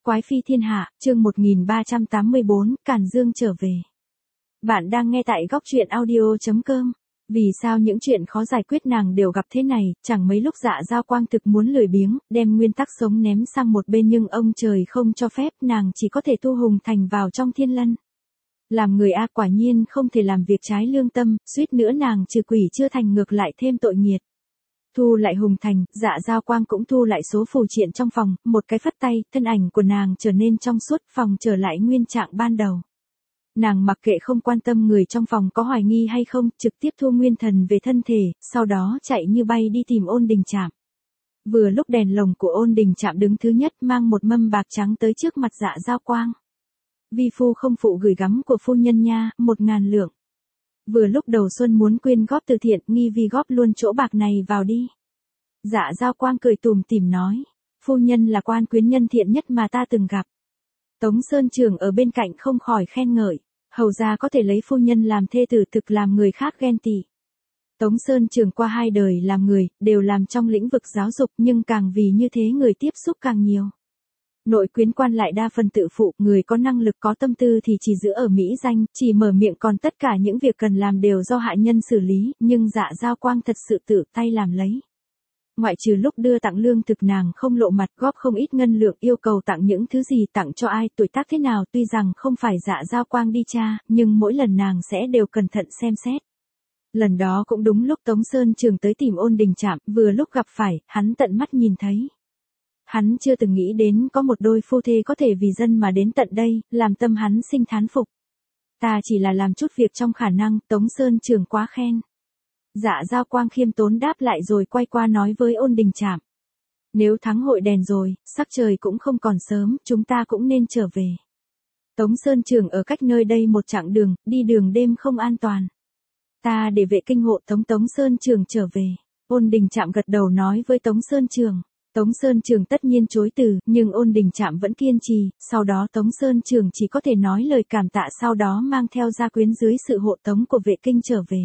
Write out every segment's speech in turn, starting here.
Quái phi thiên hạ, chương 1384, Càn Dương trở về. Bạn đang nghe tại góc truyện audio.com. Vì sao những chuyện khó giải quyết nàng đều gặp thế này, chẳng mấy lúc Dạ Giao Quang thực muốn lười biếng, đem nguyên tắc sống ném sang một bên nhưng ông trời không cho phép, nàng chỉ có thể tu Hùng Thành vào trong thiên lân. Làm người quả nhiên không thể làm việc trái lương tâm, suýt nữa nàng trừ quỷ chưa thành ngược lại thêm tội nghiệt. Thu lại Hùng Thành, Dạ Giao Quang cũng thu lại số phù triện trong phòng, một cái phất tay, thân ảnh của nàng trở nên trong suốt, phòng trở lại nguyên trạng ban đầu. Nàng mặc kệ không quan tâm người trong phòng có hoài nghi hay không, trực tiếp thu nguyên thần về thân thể, sau đó chạy như bay đi tìm Ôn Đình Trạm. Vừa lúc đèn lồng của Ôn Đình Trạm đứng thứ nhất mang một mâm bạc trắng tới trước mặt Dạ Giao Quang. Vi phu không phụ gửi gắm của phu nhân nha, 1.000 lượng. Vừa lúc đầu xuân muốn quyên góp từ thiện, nghi vi góp luôn chỗ bạc này vào đi. Dạ Giao Quang cười tủm tỉm nói, phu nhân là quan quyến nhân thiện nhất mà ta từng gặp. Tống Sơn Trường ở bên cạnh không khỏi khen ngợi, hầu ra có thể lấy phu nhân làm thê tử thực làm người khác ghen tị. Tống Sơn Trường qua 2 đời làm người, đều làm trong lĩnh vực giáo dục nhưng càng vì như thế người tiếp xúc càng nhiều. Nội quyến quan lại đa phần tự phụ, người có năng lực có tâm tư thì chỉ giữ ở mỹ danh, chỉ mở miệng còn tất cả những việc cần làm đều do hạ nhân xử lý, nhưng Dạ Giao Quang thật sự tự tay làm lấy. Ngoại trừ lúc đưa tặng lương thực nàng không lộ mặt, góp không ít ngân lượng, yêu cầu tặng những thứ gì, tặng cho ai, tuổi tác thế nào, tuy rằng không phải Dạ Giao Quang đi tra, nhưng mỗi lần nàng sẽ đều cẩn thận xem xét. Lần đó cũng đúng lúc Tống Sơn Trường tới tìm Ôn Đình Trạm, vừa lúc gặp phải, hắn tận mắt nhìn thấy. Hắn chưa từng nghĩ đến có một đôi phu thê có thể vì dân mà đến tận đây, làm tâm hắn sinh thán phục. Ta chỉ là làm chút việc trong khả năng, Tống Sơn Trường quá khen. Dạ Giao Quang khiêm tốn đáp lại rồi quay qua nói với Ôn Đình Trạm. Nếu thắng hội đèn rồi, sắc trời cũng không còn sớm, chúng ta cũng nên trở về. Tống Sơn Trường ở cách nơi đây một chặng đường, đi đường đêm không an toàn. Ta để vệ kinh hộ Tống Sơn Trường trở về. Ôn Đình Trạm gật đầu nói với Tống Sơn Trường. Tống Sơn Trường tất nhiên chối từ, nhưng Ôn Đình Trạm vẫn kiên trì, sau đó Tống Sơn Trường chỉ có thể nói lời cảm tạ, sau đó mang theo gia quyến dưới sự hộ tống của vệ kinh trở về.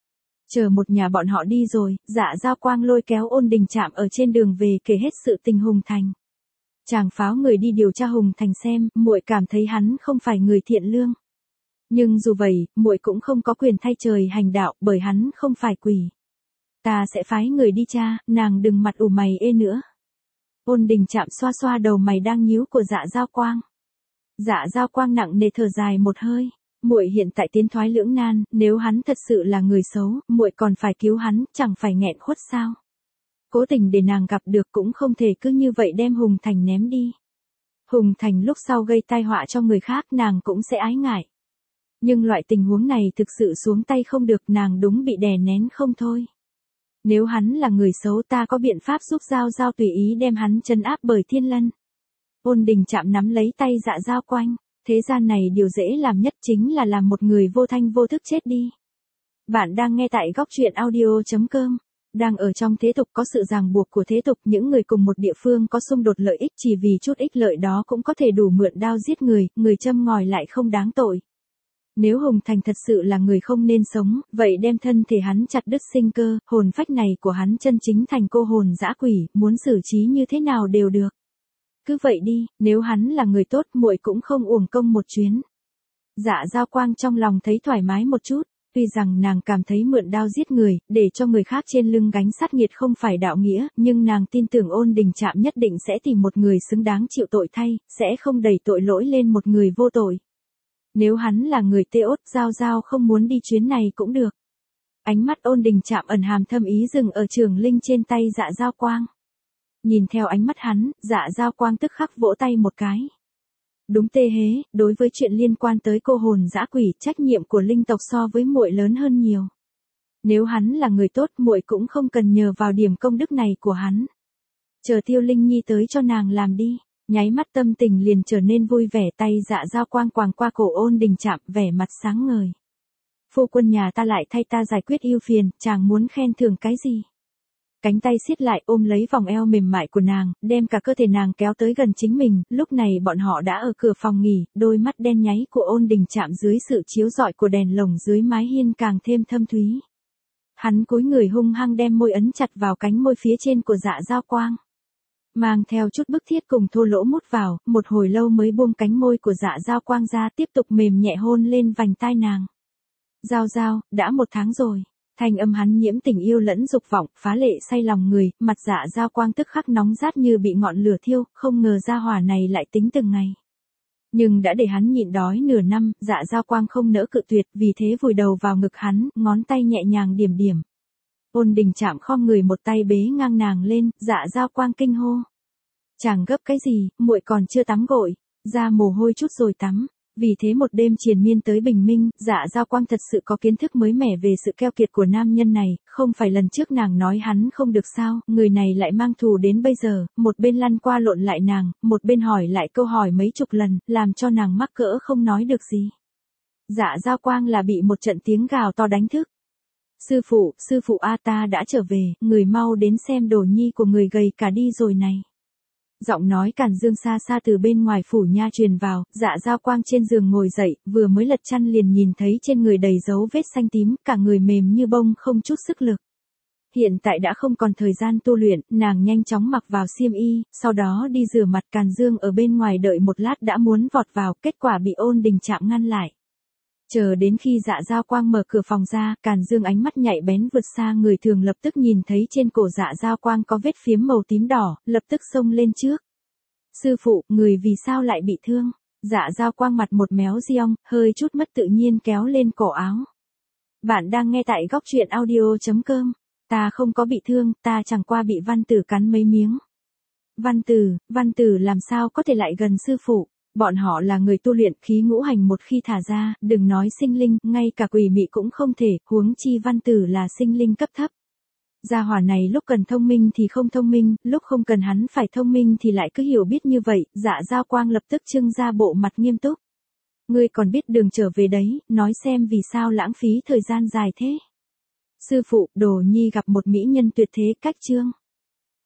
Chờ một nhà bọn họ đi rồi, Dạ Giao Quang lôi kéo Ôn Đình Trạm ở trên đường về kể hết sự tình Hùng Thành. Chàng pháo người đi điều tra Hùng Thành xem, muội cảm thấy hắn không phải người thiện lương. Nhưng dù vậy, muội cũng không có quyền thay trời hành đạo, bởi hắn không phải quỷ. Ta sẽ phái người đi tra, nàng đừng mặt ủ mày ê nữa. Ôn Đình Trạm xoa xoa đầu mày đang nhíu của Dạ Giao Quang. Dạ Giao Quang nặng nề thở dài một hơi. Muội hiện tại tiến thoái lưỡng nan, nếu hắn thật sự là người xấu, muội còn phải cứu hắn, chẳng phải nghẹn khuất sao? Cố tình để nàng gặp được cũng không thể cứ như vậy đem Hùng Thành ném đi. Hùng Thành lúc sau gây tai họa cho người khác nàng cũng sẽ ái ngại. Nhưng loại tình huống này thực sự xuống tay không được, nàng đúng bị đè nén không thôi. Nếu hắn là người xấu ta có biện pháp giúp Giao Giao tùy ý đem hắn trấn áp bởi thiên lân. Ôn Đình Trạm nắm lấy tay Dạ Giao Quang. Thế gian này điều dễ làm nhất chính là làm một người vô thanh vô thức chết đi. Bạn đang nghe tại góc truyện audio.com. Đang ở trong thế tục có sự ràng buộc của thế tục, những người cùng một địa phương có xung đột lợi ích, chỉ vì chút ích lợi đó cũng có thể đủ mượn đao giết người, người châm ngòi lại không đáng tội. Nếu Hùng Thành thật sự là người không nên sống, vậy đem thân thể hắn chặt đứt sinh cơ, hồn phách này của hắn chân chính thành cô hồn dã quỷ, muốn xử trí như thế nào đều được. Cứ vậy đi, nếu hắn là người tốt muội cũng không uổng công một chuyến. Dạ Giao Quang trong lòng thấy thoải mái một chút, tuy rằng nàng cảm thấy mượn đao giết người, để cho người khác trên lưng gánh sát nghiệt không phải đạo nghĩa, nhưng nàng tin tưởng Ôn Đình Trạm nhất định sẽ tìm một người xứng đáng chịu tội thay, sẽ không đẩy tội lỗi lên một người vô tội. Nếu hắn là người tê ốt, Giao Giao không muốn đi chuyến này cũng được. Ánh mắt Ôn Đình Trạm ẩn hàm thâm ý dừng ở trường linh trên tay Dạ Giao Quang. Nhìn theo ánh mắt hắn, Dạ Giao Quang tức khắc vỗ tay một cái. Đúng tê hế, đối với chuyện liên quan tới cô hồn dã quỷ, trách nhiệm của linh tộc so với muội lớn hơn nhiều. Nếu hắn là người tốt muội cũng không cần nhờ vào điểm công đức này của hắn. Chờ Tiêu Linh Nhi tới cho nàng làm đi. Nháy mắt tâm tình liền trở nên vui vẻ, tay Dạ Giao Quang quàng qua cổ Ôn Đình Trạm, vẻ mặt sáng ngời. Phu quân nhà ta lại thay ta giải quyết ưu phiền, chàng muốn khen thưởng cái gì? Cánh tay siết lại ôm lấy vòng eo mềm mại của nàng, đem cả cơ thể nàng kéo tới gần chính mình, lúc này bọn họ đã ở cửa phòng nghỉ, đôi mắt đen nháy của Ôn Đình Trạm dưới sự chiếu rọi của đèn lồng dưới mái hiên càng thêm thâm thúy. Hắn cúi người hung hăng đem môi ấn chặt vào cánh môi phía trên của Dạ Giao Quang. Mang theo chút bức thiết cùng thô lỗ mút vào, một hồi lâu mới buông cánh môi của Dạ Dao Quang ra, tiếp tục mềm nhẹ hôn lên vành tai nàng. Giao Giao, đã 1 tháng rồi. Thanh âm hắn nhiễm tình yêu lẫn dục vọng, phá lệ say lòng người, mặt Dạ Dao Quang tức khắc nóng rát như bị ngọn lửa thiêu, không ngờ gia hỏa này lại tính từng ngày. Nhưng đã để hắn nhịn đói nửa năm, Dạ Dao Quang không nỡ cự tuyệt, vì thế vùi đầu vào ngực hắn, ngón tay nhẹ nhàng điểm điểm. Ôn Đình chạm khom người một tay bế ngang nàng lên, Dạ Dao Quang kinh hô. Chàng gấp cái gì, muội còn chưa tắm gội, ra mồ hôi chút rồi tắm. Vì thế một đêm triền miên tới bình minh, Dạ Dao Quang thật sự có kiến thức mới mẻ về sự keo kiệt của nam nhân này, không phải lần trước nàng nói hắn không được sao, người này lại mang thù đến bây giờ, một bên lăn qua lộn lại nàng, một bên hỏi lại câu hỏi mấy chục lần, làm cho nàng mắc cỡ không nói được gì. Dạ Dao Quang là bị một trận tiếng gào to đánh thức. Sư phụ a ta đã trở về, người mau đến xem đồ nhi của người gầy cả đi rồi này. Giọng nói Càn Dương xa xa từ bên ngoài phủ nha truyền vào, Dạ Dao Quang trên giường ngồi dậy, vừa mới lật chăn liền nhìn thấy trên người đầy dấu vết xanh tím, cả người mềm như bông không chút sức lực. Hiện tại đã không còn thời gian tu luyện, nàng nhanh chóng mặc vào xiêm y, sau đó đi rửa mặt. Càn Dương ở bên ngoài đợi một lát đã muốn vọt vào, kết quả bị Ôn Đình chạm ngăn lại. Chờ đến khi Dạ Dao Quang mở cửa phòng ra, Càn Dương ánh mắt nhạy bén vượt xa người thường, lập tức nhìn thấy trên cổ Dạ Dao Quang có vết phiếm màu tím đỏ, lập tức xông lên trước. Sư phụ, người vì sao lại bị thương? Dạ Dao Quang mặt một méo giong, hơi chút mất tự nhiên kéo lên cổ áo. Bạn đang nghe tại góc truyện audio.com. Ta không có bị thương, ta chẳng qua bị Văn Tử cắn mấy miếng. Văn Tử làm sao có thể lại gần sư phụ? Bọn họ là người tu luyện, khí ngũ hành một khi thả ra, đừng nói sinh linh, ngay cả quỷ mị cũng không thể, huống chi Văn Tử là sinh linh cấp thấp. Gia hỏa này lúc cần thông minh thì không thông minh, lúc không cần hắn phải thông minh thì lại cứ hiểu biết như vậy. Dạ Dao Quang lập tức trưng ra bộ mặt nghiêm túc. Ngươi còn biết đường trở về đấy, nói xem vì sao lãng phí thời gian dài thế. Sư phụ, đồ nhi gặp một mỹ nhân tuyệt thế, cách chương.